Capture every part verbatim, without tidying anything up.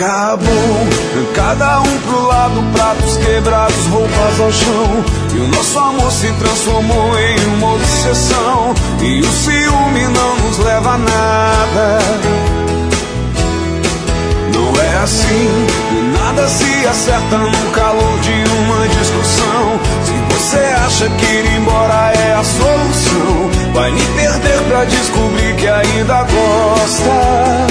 Acabou, cada um pro lado, pratos quebrados, roupas ao chão. E o nosso amor se transformou em uma obsessão. E o ciúme não nos leva a nada. Não é assim, nada se acerta no calor de uma discussão. Se você acha que ir embora é a solução, vai me perder pra descobrir que ainda gosta.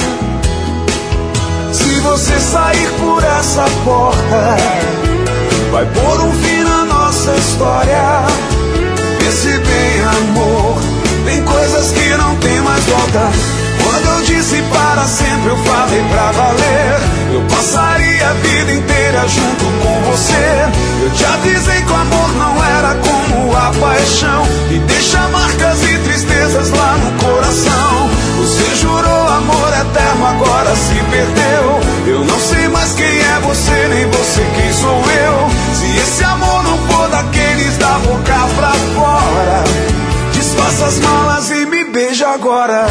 Se você sair por essa porta, vai pôr um fim na nossa história. Pense bem, amor, tem coisas que não tem mais volta. Quando eu disse para sempre, eu falei pra valer. Eu passaria a vida inteira junto com você. Eu te avisei que o amor não era como a paixão, e deixa marcas e tristezas lá no coração. Você jurou amor eterno, agora se perdeu. Eu não sei mais quem é você, nem você quem sou eu. Se esse amor não for daqueles da boca pra fora, desfaça as malas e me beija agora.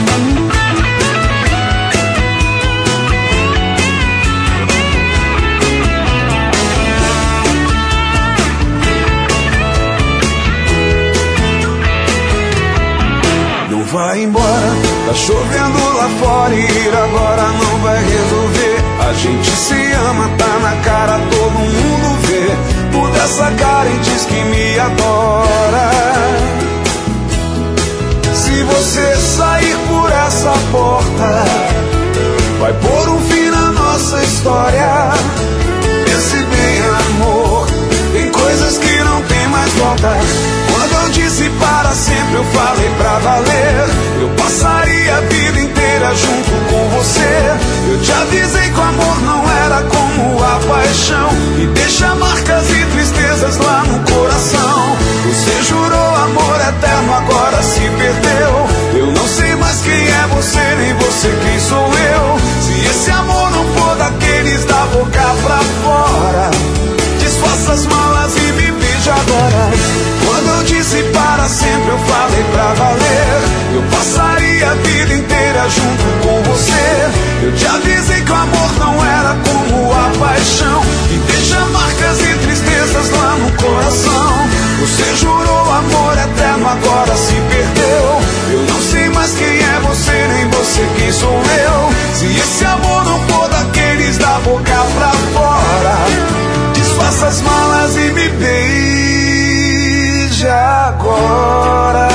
Vai embora, tá chovendo lá fora e ir agora não vai resolver. A gente se ama, tá na cara, todo mundo vê. Muda essa cara e diz que me adora. Se você sair por essa porta, vai pôr um fim na nossa história. Pense bem, amor, tem coisas que não tem mais volta. Quando eu disse para sempre, eu falei pra valer. Eu passaria a vida inteira junto com você. Eu te avisei que o amor não era como a paixão, e deixa marcas e tristezas lá no coração. Você jurou amor eterno, agora se perdeu. Eu não sei mais quem é você, nem você quem sou eu. Se esse amor não for daqueles da boca pra fora, desfaça as malas e me beija agora. Quando eu disse para sempre, eu falei pra valer. Eu passaria a vida inteira junto com você. Eu te avisei que o amor não era como a paixão, e deixa marcas e tristezas lá no coração. Você jurou amor eterno, agora se perdeu. Eu não sei mais quem é você, nem você quem sou eu. Se esse amor não for daqueles da boca pra fora, desfaça as malas e me beija agora.